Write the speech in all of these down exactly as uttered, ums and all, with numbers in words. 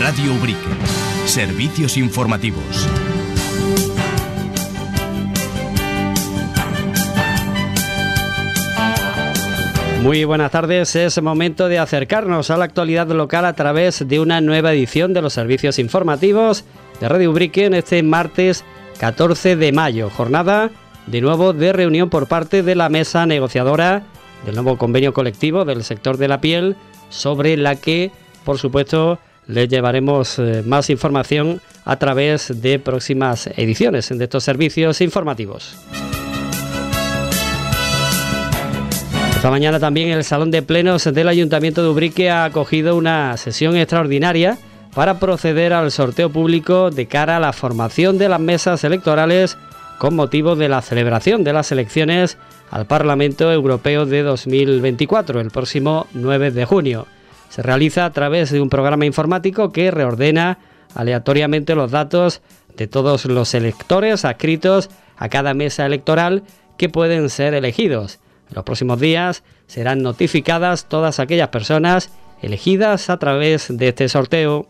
Radio Ubrique. Servicios informativos. Muy buenas tardes, es momento de acercarnos a la actualidad local a través de una nueva edición de los servicios informativos de Radio Ubrique en este martes catorce de mayo, jornada de nuevo de reunión por parte de la mesa negociadora del nuevo convenio colectivo del sector de la piel, sobre la que, por supuesto, les llevaremos eh, más información a través de próximas ediciones de estos servicios informativos. Esta mañana también el Salón de Plenos del Ayuntamiento de Ubrique ha acogido una sesión extraordinaria para proceder al sorteo público de cara a la formación de las mesas electorales con motivo de la celebración de las elecciones al Parlamento Europeo de dos mil veinticuatro, el próximo nueve de junio. Se realiza a través de un programa informático que reordena aleatoriamente los datos de todos los electores adscritos a cada mesa electoral que pueden ser elegidos. En los próximos días serán notificadas todas aquellas personas elegidas a través de este sorteo.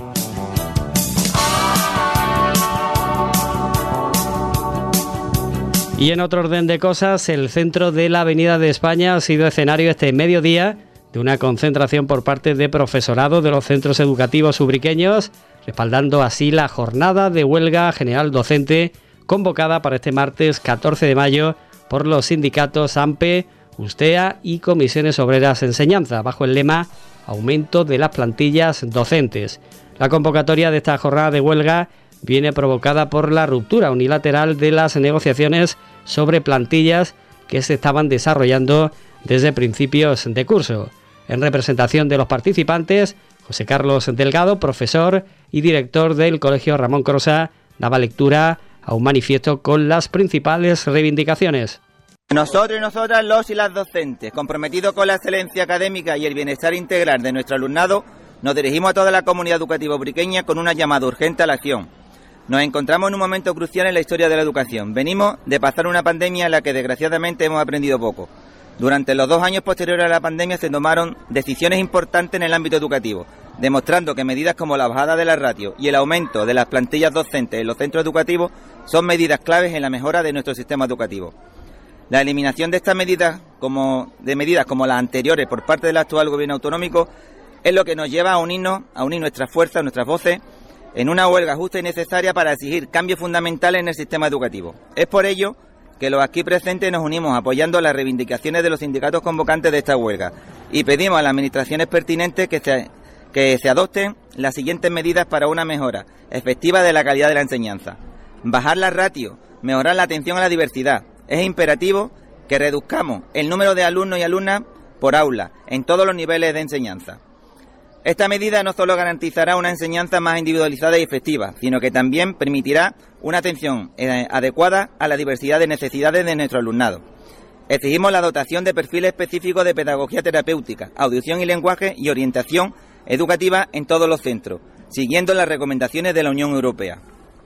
Y en otro orden de cosas, el centro de la Avenida de España ha sido escenario este mediodía de una concentración por parte de profesorado de los centros educativos ubriqueños, respaldando así la jornada de huelga general docente convocada para este martes catorce de mayo por los sindicatos AMPE, USTEA y Comisiones Obreras Enseñanza, bajo el lema Aumento de las plantillas docentes. La convocatoria de esta jornada de huelga viene provocada por la ruptura unilateral de las negociaciones sobre plantillas que se estaban desarrollando desde principios de curso. En representación de los participantes, José Carlos Delgado, profesor y director del Colegio Ramón Crosa, daba lectura a un manifiesto con las principales reivindicaciones. Nosotros y nosotras, los y las docentes, comprometidos con la excelencia académica y el bienestar integral de nuestro alumnado, nos dirigimos a toda la comunidad educativa ubriqueña con una llamada urgente a la acción. Nos encontramos en un momento crucial en la historia de la educación. Venimos de pasar una pandemia en la que desgraciadamente hemos aprendido poco. Durante los dos años posteriores a la pandemia se tomaron decisiones importantes en el ámbito educativo, demostrando que medidas como la bajada de la ratio y el aumento de las plantillas docentes en los centros educativos son medidas claves en la mejora de nuestro sistema educativo. La eliminación de estas medidas, como de medidas como las anteriores por parte del actual gobierno autonómico, es lo que nos lleva a unirnos, a unir nuestras fuerzas, nuestras voces, en una huelga justa y necesaria para exigir cambios fundamentales en el sistema educativo. Es por ello que los aquí presentes nos unimos apoyando las reivindicaciones de los sindicatos convocantes de esta huelga y pedimos a las administraciones pertinentes que se, que se adopten las siguientes medidas para una mejora efectiva de la calidad de la enseñanza. Bajar la ratio, mejorar la atención a la diversidad. Es imperativo que reduzcamos el número de alumnos y alumnas por aula en todos los niveles de enseñanza. Esta medida no solo garantizará una enseñanza más individualizada y efectiva, sino que también permitirá una atención eh, adecuada a la diversidad de necesidades de nuestro alumnado. Exigimos la dotación de perfiles específicos de pedagogía terapéutica, audición y lenguaje y orientación educativa en todos los centros, siguiendo las recomendaciones de la Unión Europea.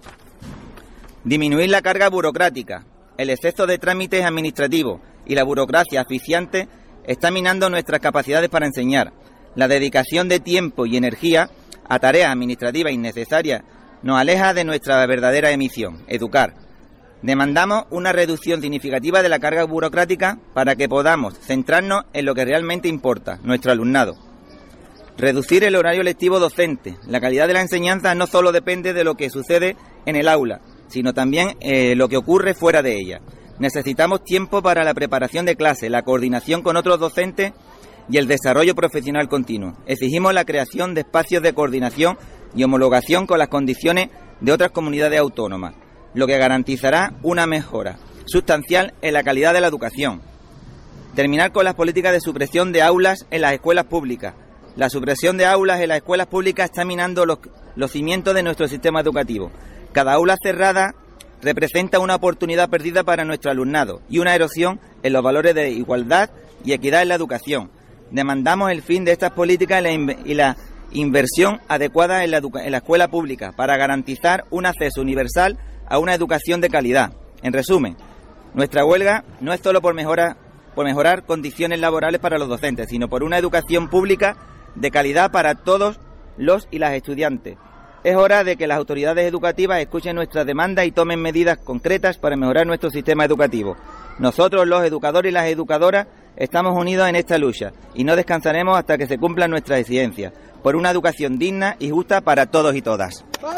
Disminuir la carga burocrática. El exceso de trámites administrativos y la burocracia asfixiante está minando nuestras capacidades para enseñar. La dedicación de tiempo y energía a tareas administrativas innecesarias nos aleja de nuestra verdadera misión, educar. Demandamos una reducción significativa de la carga burocrática para que podamos centrarnos en lo que realmente importa, nuestro alumnado. Reducir el horario lectivo docente. La calidad de la enseñanza no solo depende de lo que sucede en el aula, sino también eh, lo que ocurre fuera de ella. Necesitamos tiempo para la preparación de clase, la coordinación con otros docentes y el desarrollo profesional continuo. Exigimos la creación de espacios de coordinación y homologación con las condiciones de otras comunidades autónomas, lo que garantizará una mejora sustancial en la calidad de la educación. Terminar con las políticas de supresión de aulas en las escuelas públicas. La supresión de aulas en las escuelas públicas está minando los, los cimientos de nuestro sistema educativo. Cada aula cerrada representa una oportunidad perdida para nuestro alumnado y una erosión en los valores de igualdad y equidad en la educación. Demandamos el fin de estas políticas y la, y la inversión adecuada en la, en la escuela pública para garantizar un acceso universal a una educación de calidad. En resumen, nuestra huelga no es solo por, mejora, por mejorar condiciones laborales para los docentes, sino por una educación pública de calidad para todos los y las estudiantes. Es hora de que las autoridades educativas escuchen nuestras demandas y tomen medidas concretas para mejorar nuestro sistema educativo. Nosotros, los educadores y las educadoras, estamos unidos en esta lucha y no descansaremos hasta que se cumplan nuestras exigencias por una educación digna y justa para todos y todas. ¡Vamos!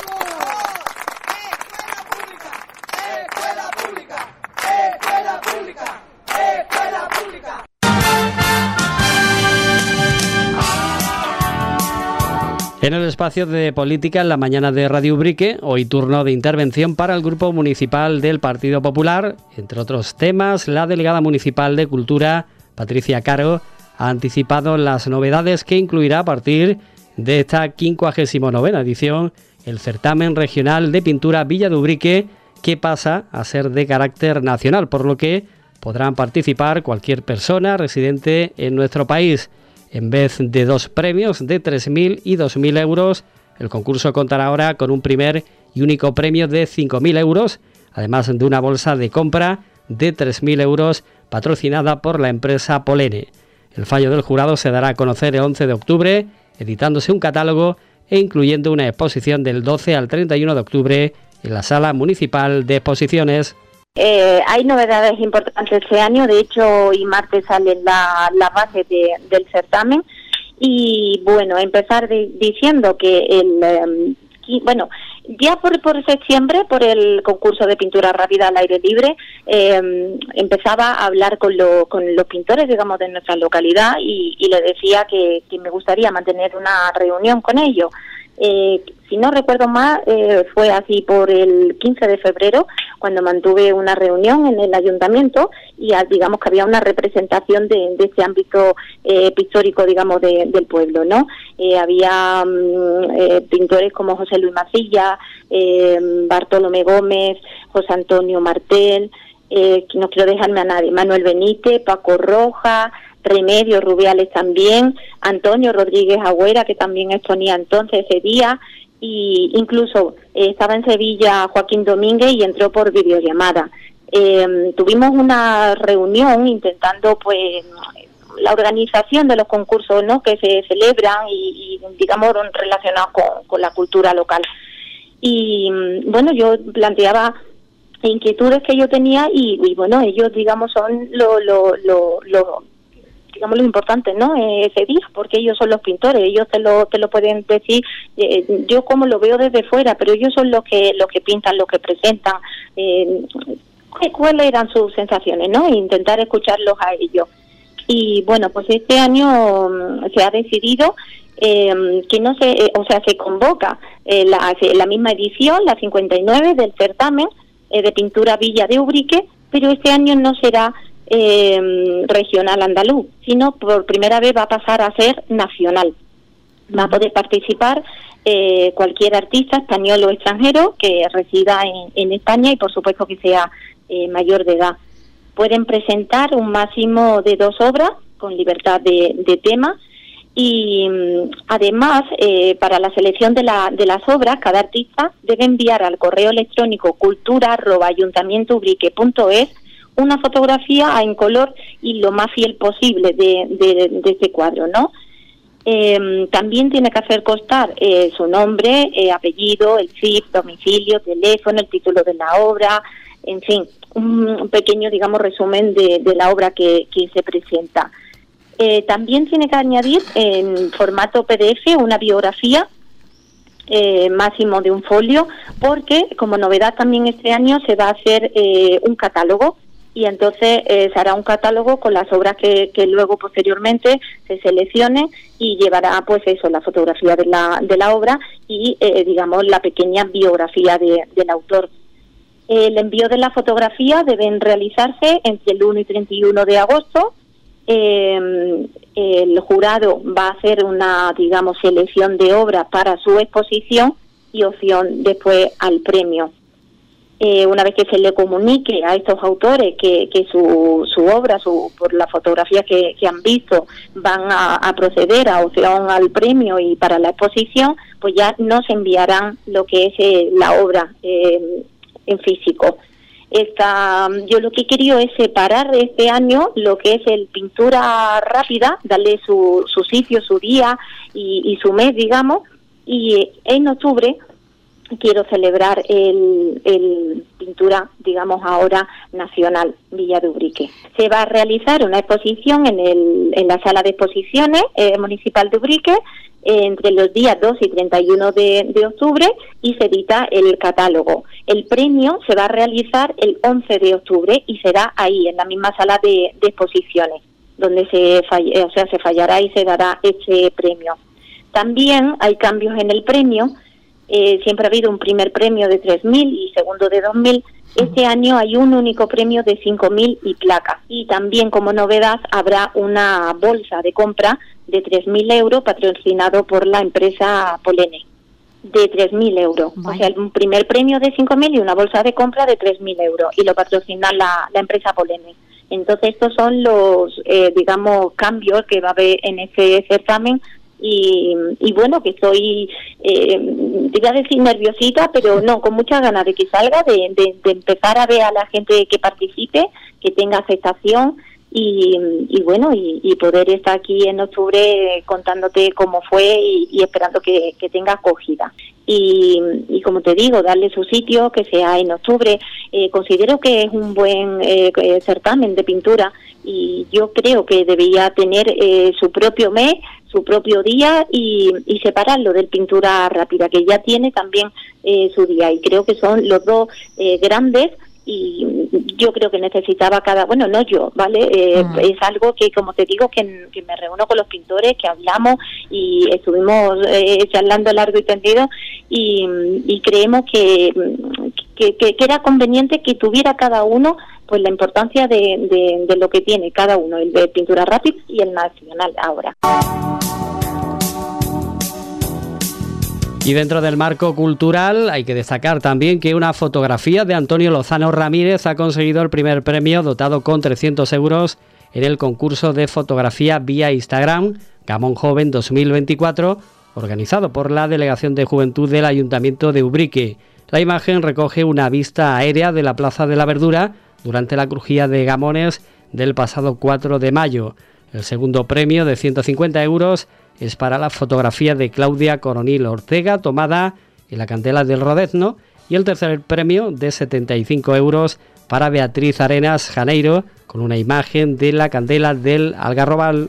¡Escuela pública! ¡Escuela pública! ¡Escuela pública! En el espacio de política en la mañana de Radio Ubrique, hoy turno de intervención para el Grupo Municipal del Partido Popular. Entre otros temas, la delegada municipal de Cultura, Patricia Caro, ha anticipado las novedades que incluirá a partir de esta quincuagésima novena edición el certamen regional de pintura Villa de Ubrique, que pasa a ser de carácter nacional, por lo que podrán participar cualquier persona residente en nuestro país. En vez de dos premios de tres mil y dos mil euros, el concurso contará ahora con un primer y único premio de cinco mil euros, además de una bolsa de compra de tres mil euros patrocinada por la empresa Polene. El fallo del jurado se dará a conocer el once de octubre, editándose un catálogo e incluyendo una exposición del doce al treinta y uno de octubre en la Sala Municipal de Exposiciones. Eh, hay novedades importantes este año. De hecho, hoy martes sale la, la base de, del certamen. Y bueno, empezar de, diciendo que el eh, bueno, ya por, por septiembre, por el concurso de pintura rápida al aire libre, eh, empezaba a hablar con, lo, con los pintores, digamos, de nuestra localidad y, y le decía que, que me gustaría mantener una reunión con ellos. Eh, si no recuerdo mal, eh, fue así por el quince de febrero, cuando mantuve una reunión en el ayuntamiento y a, digamos que había una representación de, de este ámbito eh, pictórico, digamos, de, del pueblo, ¿no? Eh, había um, eh, pintores como José Luis Macilla, eh, Bartolomé Gómez, José Antonio Martel, eh, no quiero dejarme a nadie, Manuel Benítez, Paco Roja, Remedios Rubiales también, Antonio Rodríguez Agüera, que también exponía entonces ese día, y incluso eh, estaba en Sevilla Joaquín Domínguez y entró por videollamada. Eh, tuvimos una reunión intentando, pues, la organización de los concursos, ¿no?, que se celebran y, y digamos, relacionados con, con la cultura local. Y, bueno, yo planteaba inquietudes que yo tenía y, y bueno, ellos, digamos, son lo... lo, lo, lo digamos, lo importante, ¿no?, ese día, porque ellos son los pintores, ellos te lo te lo pueden decir, eh, yo como lo veo desde fuera, pero ellos son los que los que pintan, los que presentan, eh, cuáles eran sus sensaciones, ¿no?, e intentar escucharlos a ellos. Y bueno, pues este año um, se ha decidido eh, que no se, eh, o sea, se convoca eh, la, la misma edición, la cincuenta y nueve del certamen eh, de pintura Villa de Ubrique, pero este año no será Eh, regional andaluz, sino por primera vez va a pasar a ser nacional. Va a poder participar eh, cualquier artista español o extranjero que resida en, en España y por supuesto que sea eh, mayor de edad. Pueden presentar un máximo de dos obras con libertad de, de tema y además eh, para la selección de, la, de las obras cada artista debe enviar al correo electrónico cultura arroba ayuntamiento ubrique punto es una fotografía en color y lo más fiel posible de, de, de este cuadro, ¿no? Eh, también tiene que hacer constar eh, su nombre, eh, apellido, el C I F, domicilio, teléfono, el título de la obra, en fin, un pequeño, digamos, resumen de, de la obra que, que se presenta. Eh, también tiene que añadir en formato P D F una biografía eh, máximo de un folio, porque como novedad también este año se va a hacer eh, un catálogo. Y entonces eh, se hará un catálogo con las obras que, que luego posteriormente se seleccionen y llevará pues eso, la fotografía de la, de la obra y eh, digamos la pequeña biografía de, del autor. El envío de la fotografía deben realizarse entre el uno y treinta y uno de agosto. Eh, el jurado va a hacer una, digamos, selección de obras para su exposición y opción después al premio. Eh, una vez que se le comunique a estos autores que, que su, su obra, su, por la fotografía que, que han visto, van a, a proceder a opción al premio y para la exposición, pues ya nos enviarán lo que es eh, la obra eh, en físico. Esta, yo lo que he querido es separar este año lo que es el pintura rápida, darle su, su sitio, su día y, y su mes, digamos, Y en octubre quiero celebrar el, el pintura, digamos ahora, nacional Villa de Ubrique. Se va a realizar una exposición en, el, en la sala de exposiciones eh, municipal de Ubrique eh, entre los días dos y treinta y uno de, de octubre y se edita el catálogo. El premio se va a realizar el once de octubre y será ahí, en la misma sala de, de exposiciones, donde se, fall, o sea, se fallará y se dará ese premio. También hay cambios en el premio. Eh, siempre ha habido un primer premio de tres mil y segundo de dos mil. Este año hay un único premio de cinco mil y placa. Y también, como novedad, habrá una bolsa de compra de tres mil euros patrocinado por la empresa Polene. De tres mil euros. Vale. O sea, un primer premio de cinco mil y una bolsa de compra de tres mil euros. Y lo patrocina la, la empresa Polene. Entonces, estos son los, eh, digamos, cambios que va a haber en ese certamen. Y, y bueno, que estoy, eh, te iba a decir nerviosita, pero no, con muchas ganas de que salga, de, de, de empezar a ver a la gente que participe, que tenga aceptación y, y bueno, y, y poder estar aquí en octubre contándote cómo fue y, y esperando que, que tenga acogida. Y, y como te digo, darle su sitio, que sea en octubre. Eh, considero que es un buen eh, certamen de pintura y yo creo que debería tener eh, su propio mes, su propio día y, y separarlo del pintura rápida, que ya tiene también eh, su día. Y creo que son los dos eh, grandes y yo creo que necesitaba cada, bueno, no yo, ¿vale? Eh, uh-huh. Es algo que, como te digo, que, que me reúno con los pintores, que hablamos y estuvimos eh, charlando largo y tendido y, y creemos que, que, que, que era conveniente que tuviera cada uno pues la importancia de, de, de lo que tiene cada uno, el de pintura rápida y el nacional ahora. Y dentro del marco cultural hay que destacar también que una fotografía de Antonio Lozano Ramírez ha conseguido el primer premio dotado con trescientos euros en el concurso de fotografía vía Instagram Gamón Joven dos mil veinticuatro, organizado por la Delegación de Juventud del Ayuntamiento de Ubrique. La imagen recoge una vista aérea de la Plaza de la Verdura durante la crujía de Gamones del pasado cuatro de mayo. El segundo premio de ciento cincuenta euros es para la fotografía de Claudia Coronil Ortega tomada en la Candela del Rodezno y el tercer premio de setenta y cinco euros para Beatriz Arenas Janeiro con una imagen de la Candela del Algarrobal.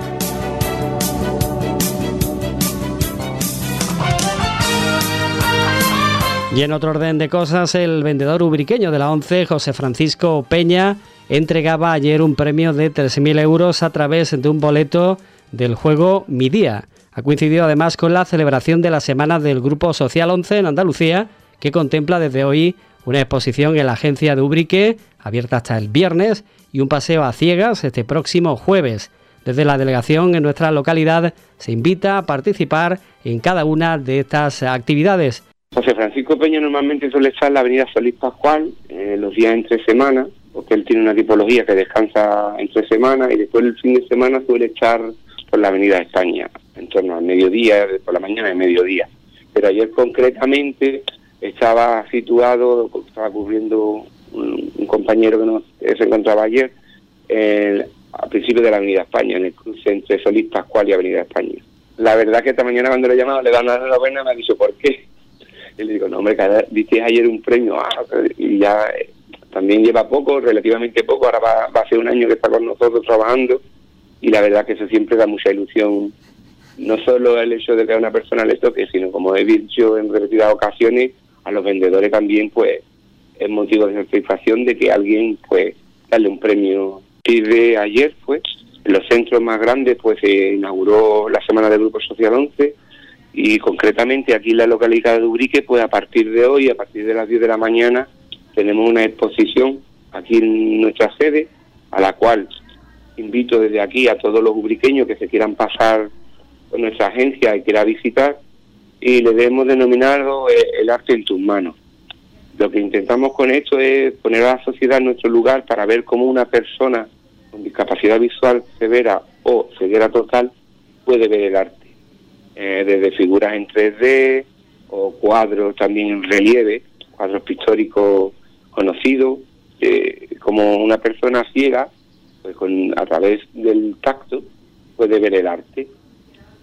Y en otro orden de cosas, el vendedor ubriqueño de la ONCE, José Francisco Peña, entregaba ayer un premio de tres mil euros a través de un boleto del juego Mi Día. Ha coincidido además con la celebración de la Semana del Grupo Social once en Andalucía, que contempla desde hoy una exposición en la agencia de Ubrique, abierta hasta el viernes, y un paseo a ciegas este próximo jueves. Desde la delegación en nuestra localidad se invita a participar en cada una de estas actividades. José Francisco Peña normalmente suele estar en la avenida Solís Pascual eh, los días entre semana, porque él tiene una tipología que descansa entre semanas y después el fin de semana suele estar por la avenida España, en torno al mediodía, por la mañana y mediodía. Pero ayer concretamente estaba situado, estaba cubriendo un, un compañero que, nos, que se encontraba ayer, eh, al principio de la avenida España, en el cruce entre Solís Pascual y avenida España. La verdad que esta mañana cuando le he llamado le dan la enhorabuena, me ha dicho ¿por qué? Y le digo, no hombre, viste ayer un premio, ah, y ya eh, también lleva poco, relativamente poco, ahora va, va a ser un año que está con nosotros trabajando, y la verdad que eso siempre da mucha ilusión, no solo el hecho de que a una persona le toque, sino como he dicho en repetidas ocasiones, a los vendedores también, pues, es motivo de satisfacción de que alguien, pues, darle un premio. Y de ayer, pues, en los centros más grandes, pues, se inauguró la Semana del Grupo Social once, y concretamente aquí en la localidad de Ubrique, pues a partir de hoy, a partir de las diez de la mañana, tenemos una exposición aquí en nuestra sede, a la cual invito desde aquí a todos los ubriqueños que se quieran pasar por nuestra agencia y quieran visitar, y le hemos denominado el arte en tus manos. Lo que intentamos con esto es poner a la sociedad en nuestro lugar para ver cómo una persona con discapacidad visual severa o ceguera total puede ver el arte. Eh, desde figuras en tres D o cuadros también en relieve, cuadros pictóricos conocidos, eh, como una persona ciega, pues con, a través del tacto puede ver el arte.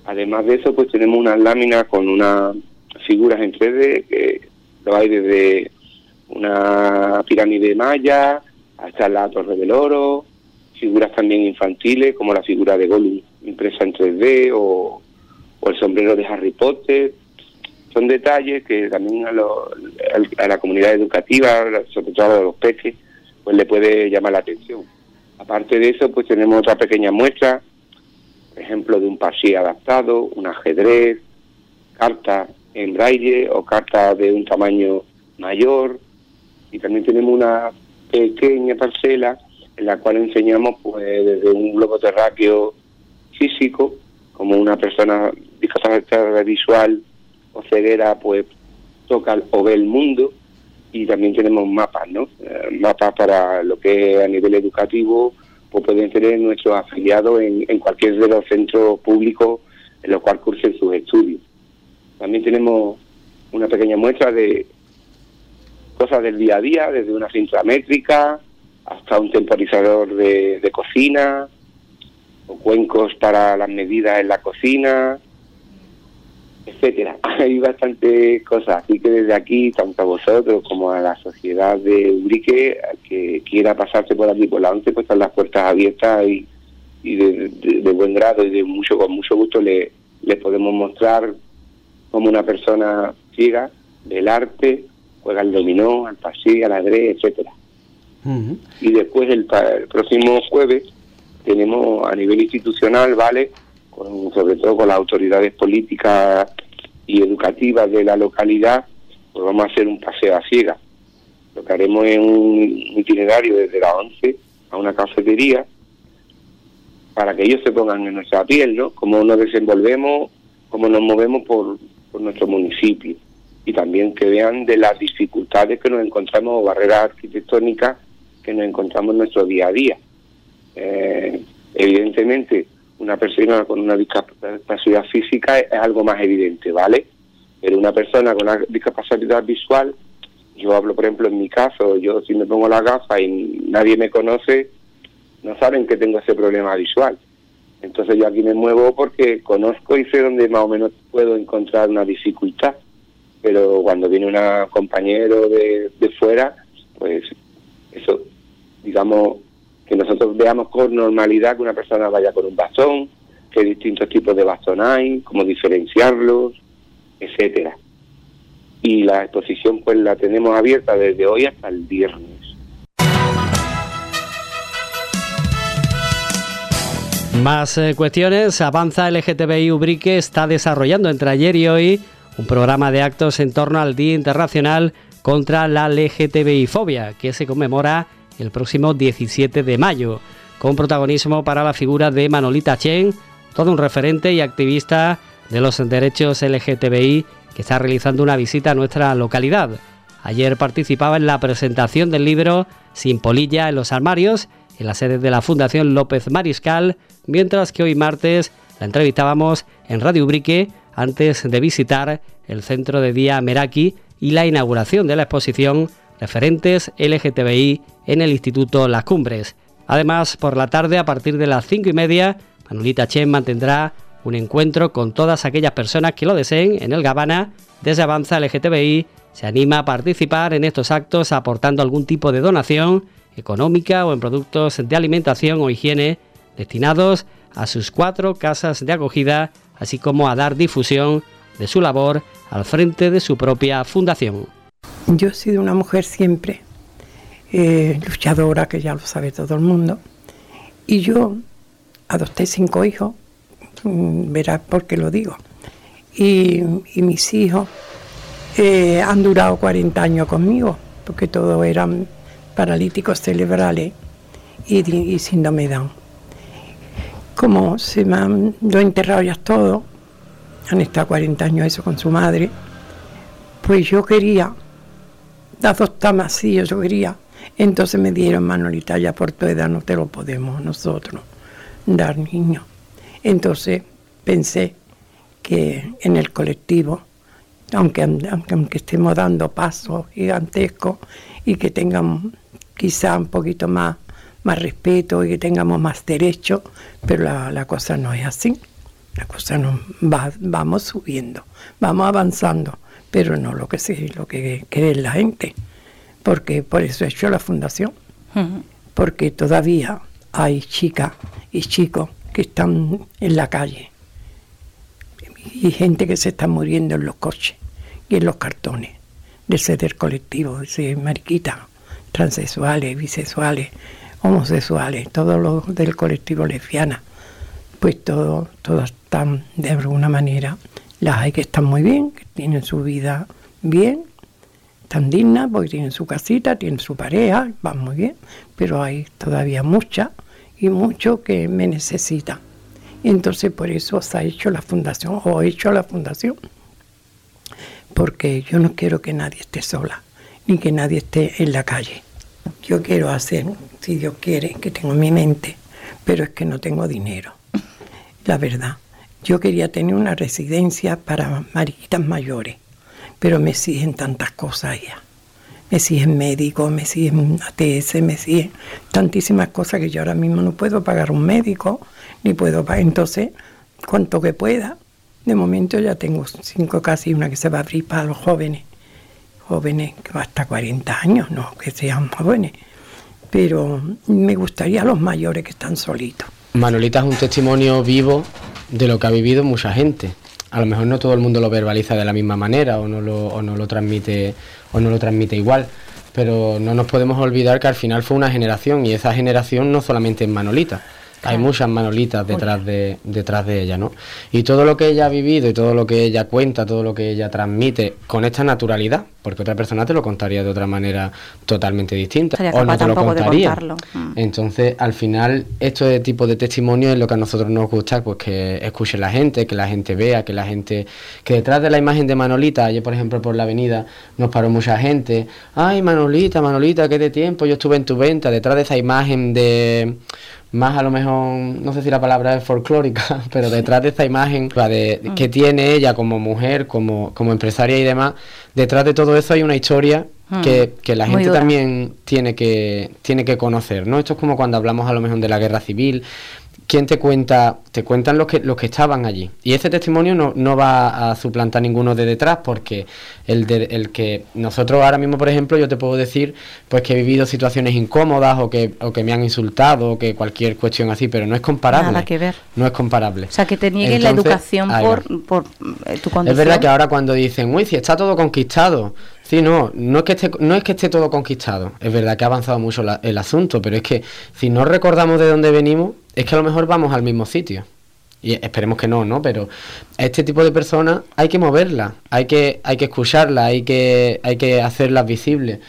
Además de eso, pues tenemos unas láminas con unas figuras en tres D, que lo hay desde una pirámide maya hasta la Torre del Oro, figuras también infantiles como la figura de Gollum impresa en tres D o, o el sombrero de Harry Potter. Son detalles que también a, lo, a la comunidad educativa, sobre todo a los peques, pues le puede llamar la atención. Aparte de eso, pues tenemos otra pequeña muestra, por ejemplo, de un parsi adaptado, un ajedrez, cartas en braille o cartas de un tamaño mayor, y también tenemos una pequeña parcela en la cual enseñamos pues desde un globo terráqueo físico, como una persona discapacitada visual o ceguera pues toca o ve el mundo, y también tenemos mapas, ¿no? Eh, mapas para lo que es a nivel educativo, pues pueden tener nuestros afiliados en, en cualquier de los centros públicos en los cuales cursen sus estudios. También tenemos una pequeña muestra de cosas del día a día, desde una cinta métrica hasta un temporizador de, de cocina, o cuencos para las medidas en la cocina, etcétera. Hay bastantes cosas, así que desde aquí, tanto a vosotros como a la sociedad de Ubrique, al que quiera pasarse por aquí por la once, pues están las puertas abiertas y, y de, de, de buen grado y de mucho con mucho gusto le, les podemos mostrar cómo una persona ciega del arte juega al dominó, al pasí, al ajedrez, etcétera. Uh-huh. Y después el, el próximo jueves tenemos a nivel institucional, ¿vale?, con, sobre todo con las autoridades políticas y educativas de la localidad, pues vamos a hacer un paseo a ciegas. Lo que haremos es un itinerario desde la once a una cafetería para que ellos se pongan en nuestra piel, ¿no?, cómo nos desenvolvemos, cómo nos movemos por, por nuestro municipio, y también que vean de las dificultades que nos encontramos, o barreras arquitectónicas que nos encontramos en nuestro día a día. Eh, evidentemente, una persona con una discapacidad física es algo más evidente, ¿vale? Pero una persona con una discapacidad visual, yo hablo, por ejemplo, en mi caso, yo si me pongo las gafas y nadie me conoce, no saben que tengo ese problema visual. Entonces yo aquí me muevo porque conozco y sé dónde más o menos puedo encontrar una dificultad. Pero cuando viene un compañero de, de fuera, pues eso, digamos, que nosotros veamos con normalidad que una persona vaya con un bastón, qué distintos tipos de bastón hay, cómo diferenciarlos, etcétera. Y la exposición pues la tenemos abierta desde hoy hasta el viernes. Más eh, cuestiones. Avanza L G T B I Ubrique está desarrollando entre ayer y hoy un programa de actos en torno al Día Internacional contra la L G T B I fobia, que se conmemora el próximo diecisiete de mayo, con protagonismo para la figura de Manolita Chen, todo un referente y activista de los derechos L G T B I, que está realizando una visita a nuestra localidad. Ayer participaba en la presentación del libro Sin polilla en los armarios, en la sede de la Fundación López Mariscal, mientras que hoy martes la entrevistábamos en Radio Ubrique antes de visitar el centro de día Meraki y la inauguración de la exposición Referentes L G T B I en el Instituto Las Cumbres. Además, por la tarde, a partir de las cinco y media, Manolita Chen mantendrá un encuentro con todas aquellas personas que lo deseen en el Gabana. Desde Avanza L G T B I se anima a participar en estos actos aportando algún tipo de donación económica o en productos de alimentación o higiene destinados a sus cuatro casas de acogida, así como a dar difusión de su labor al frente de su propia fundación. Yo he sido una mujer siempre eh, luchadora, que ya lo sabe todo el mundo, y yo adopté cinco hijos, verás por qué lo digo, y, y mis hijos eh, han durado cuarenta años conmigo, porque todos eran paralíticos cerebrales y, y síndrome Down. Como se me han, lo he enterrado ya todo, han estado cuarenta años eso con su madre, pues yo quería adoptar más hijos, yo quería. Entonces me dieron: Manolita, ya por tu edad no te lo podemos nosotros dar niños. Entonces pensé que en el colectivo, aunque, aunque, aunque estemos dando pasos gigantescos y que tengamos quizá un poquito más, más respeto y que tengamos más derechos, pero la, la cosa no es así. La cosa no va, vamos subiendo, vamos avanzando, pero no lo que sí, lo que cree la gente, porque por eso he hecho la fundación, uh-huh. porque todavía hay chicas y chicos que están en la calle y gente que se está muriendo en los coches y en los cartones del ceder colectivo, de mariquitas, transexuales, bisexuales, homosexuales, todos los del colectivo lesbiana, pues todo, todas están de alguna manera, las hay que están muy bien, que tienen su vida bien, están dignas porque tienen su casita, tienen su pareja, van muy bien, pero hay todavía muchas y muchos que me necesitan. Y entonces por eso se ha hecho la fundación, o he hecho la fundación, porque yo no quiero que nadie esté sola, ni que nadie esté en la calle. Yo quiero hacer, si Dios quiere, que tengo en mi mente, pero es que no tengo dinero. La verdad, yo quería tener una residencia para mariquitas mayores, pero me exigen tantas cosas ya. Me exigen médicos, me exigen A T S, me exigen tantísimas cosas que yo ahora mismo no puedo pagar un médico, ni puedo pagar. Entonces, cuanto que pueda, de momento ya tengo cinco casi, una que se va a abrir para los jóvenes, jóvenes que hasta cuarenta años, no que sean jóvenes, pero me gustaría los mayores que están solitos. Manolita es un testimonio vivo de lo que ha vivido mucha gente. A lo mejor no todo el mundo lo verbaliza de la misma manera o no lo, o no lo transmite o no lo transmite igual, pero no nos podemos olvidar que al final fue una generación y esa generación no solamente es Manolita. Claro. Hay muchas Manolitas detrás de, detrás de ella, ¿no? Y todo lo que ella ha vivido y todo lo que ella cuenta, todo lo que ella transmite con esta naturalidad, porque otra persona te lo contaría de otra manera totalmente distinta, o no te lo contaría. Mm. Entonces, al final, este tipo de testimonio es lo que a nosotros nos gusta, pues que escuche la gente, que la gente vea, que la gente... Que detrás de la imagen de Manolita, ayer, por ejemplo, por la avenida, nos paró mucha gente. Ay, Manolita, Manolita, qué de tiempo, yo estuve en tu venta. Detrás de esa imagen de... más a lo mejor, no sé si la palabra es folclórica, pero detrás de esta imagen de, de, que tiene ella como mujer, como, como empresaria y demás, detrás de todo eso hay una historia mm. que, que la gente también tiene que, tiene que conocer, ¿no? Esto es como cuando hablamos a lo mejor de la guerra civil. ¿Quién te cuenta? Te cuentan los que los que estaban allí. Y ese testimonio no, no va a suplantar ninguno de detrás, porque el de, el que nosotros ahora mismo, por ejemplo, yo te puedo decir pues que he vivido situaciones incómodas o que, o que me han insultado o que cualquier cuestión así, pero no es comparable. Nada que ver. No es comparable. O sea, que te nieguen la educación por, por eh, tu condición. Es verdad que ahora cuando dicen, uy, si está todo conquistado... Sí, no, no es que esté, no es que esté todo conquistado, es verdad que ha avanzado mucho la, el asunto, pero es que si no recordamos de dónde venimos, es que a lo mejor vamos al mismo sitio. Y esperemos que no, ¿no? Pero este tipo de personas hay que moverlas, hay que, hay que escucharlas, hay que, hay que hacerlas visibles.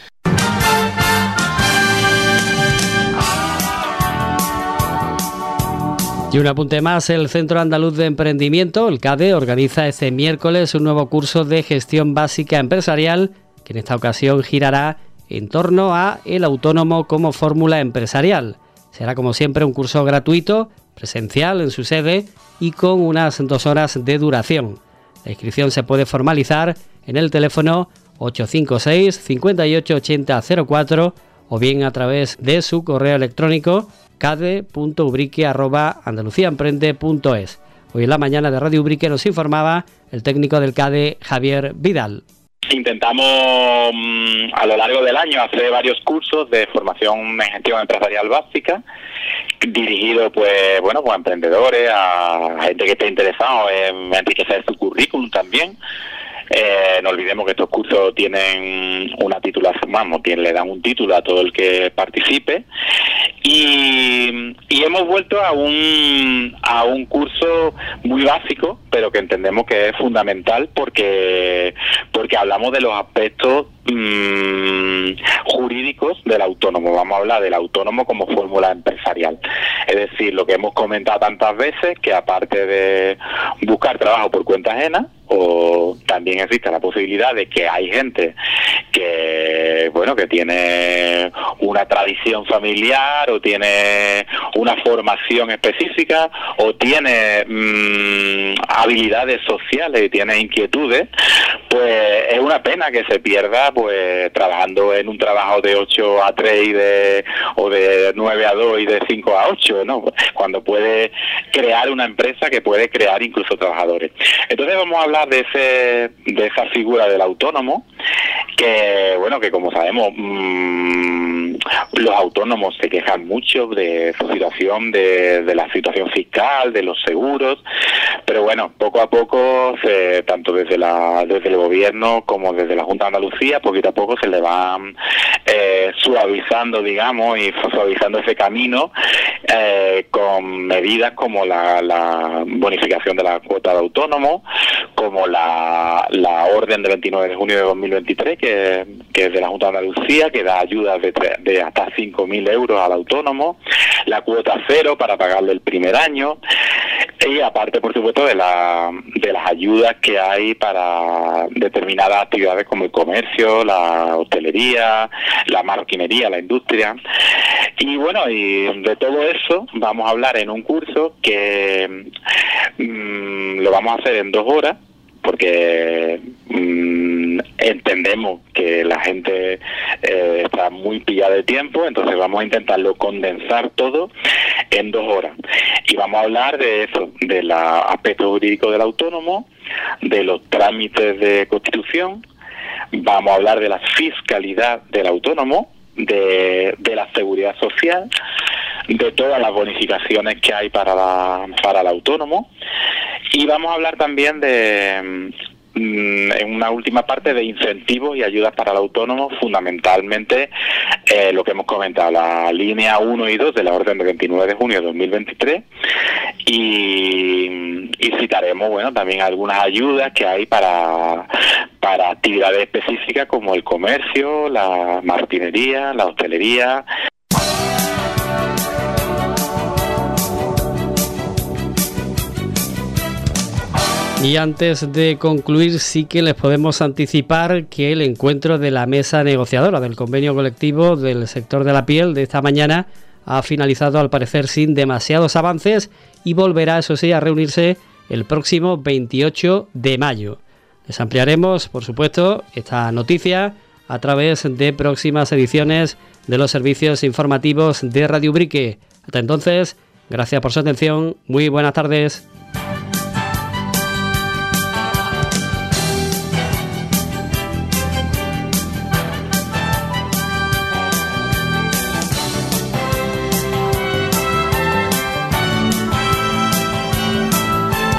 Y un apunte más, el Centro Andaluz de Emprendimiento, el CADE, organiza este miércoles un nuevo curso de gestión básica empresarial que en esta ocasión girará en torno a el autónomo como fórmula empresarial. Será como siempre un curso gratuito, presencial en su sede y con unas dos horas de duración. La inscripción se puede formalizar en el teléfono ocho cinco seis, cinco ocho ocho cero cero cuatro o bien a través de su correo electrónico cade punto ubrique arroba andaluciaemprende punto es. Hoy en la mañana de Radio Ubrique nos informaba el técnico del CADE, Javier Vidal. Intentamos a lo largo del año hacer varios cursos de formación en gestión empresarial básica, dirigidos pues bueno pues a emprendedores, a gente que esté interesado en enriquecer su currículum también. Eh, no olvidemos que estos cursos tienen una titulación, vamos, le dan un título a todo el que participe y, y hemos vuelto a un a un curso muy básico, pero que entendemos que es fundamental porque porque hablamos de los aspectos mmm, jurídicos del autónomo. Vamos a hablar del autónomo como fórmula empresarial, es decir, lo que hemos comentado tantas veces, que aparte de buscar trabajo por cuenta ajena o también existe la posibilidad de que hay gente que, bueno, que tiene una tradición familiar o tiene una formación específica o tiene mmm, habilidades sociales y tiene inquietudes, pues es una pena que se pierda pues trabajando en un trabajo de ocho a tres y de, o de nueve a dos y de cinco a ocho, ¿no? Cuando puede crear una empresa que puede crear incluso trabajadores. Entonces vamos a hablar de ese de esa figura del autónomo, que bueno, que como sabemos mmm, los autónomos se quejan mucho de su situación, de, de la situación fiscal, de los seguros, pero bueno, poco a poco se, tanto desde la desde el gobierno como desde la Junta de Andalucía, poquito a poco se le van eh, suavizando, digamos, y suavizando ese camino eh, con medidas como la, la bonificación de la cuota de autónomo, como la, la orden del veintinueve de junio de dos mil veintitrés, que, que es de la Junta de Andalucía, que da ayudas de, de hasta cinco mil euros al autónomo, la cuota cero para pagarle el primer año, y aparte, por supuesto, de, la, de las ayudas que hay para determinadas actividades como el comercio, la hostelería, la marroquinería, la industria. Y bueno, y de todo eso vamos a hablar en un curso que mmm, lo vamos a hacer en dos horas, porque mmm, entendemos que la gente eh, está muy pillada de tiempo, entonces vamos a intentarlo condensar todo en dos horas. Y vamos a hablar de eso, del aspecto jurídico del autónomo, de los trámites de constitución, vamos a hablar de la fiscalidad del autónomo, de, de la seguridad social, de todas las bonificaciones que hay para, la, para el autónomo, y vamos a hablar también de, en una última parte, de incentivos y ayudas para el autónomo, fundamentalmente eh, lo que hemos comentado, la línea uno y dos de la orden del veintinueve de junio de dos mil veintitrés, y, y citaremos, bueno, también algunas ayudas que hay para, para actividades específicas como el comercio, la marroquinería, la hostelería. Y antes de concluir, sí que les podemos anticipar que el encuentro de la mesa negociadora del convenio colectivo del sector de la piel de esta mañana ha finalizado, al parecer, sin demasiados avances, y volverá, eso sí, a reunirse el próximo veintiocho de mayo. Les ampliaremos, por supuesto, esta noticia a través de próximas ediciones de los servicios informativos de Radio Ubrique. Hasta entonces, gracias por su atención, muy buenas tardes.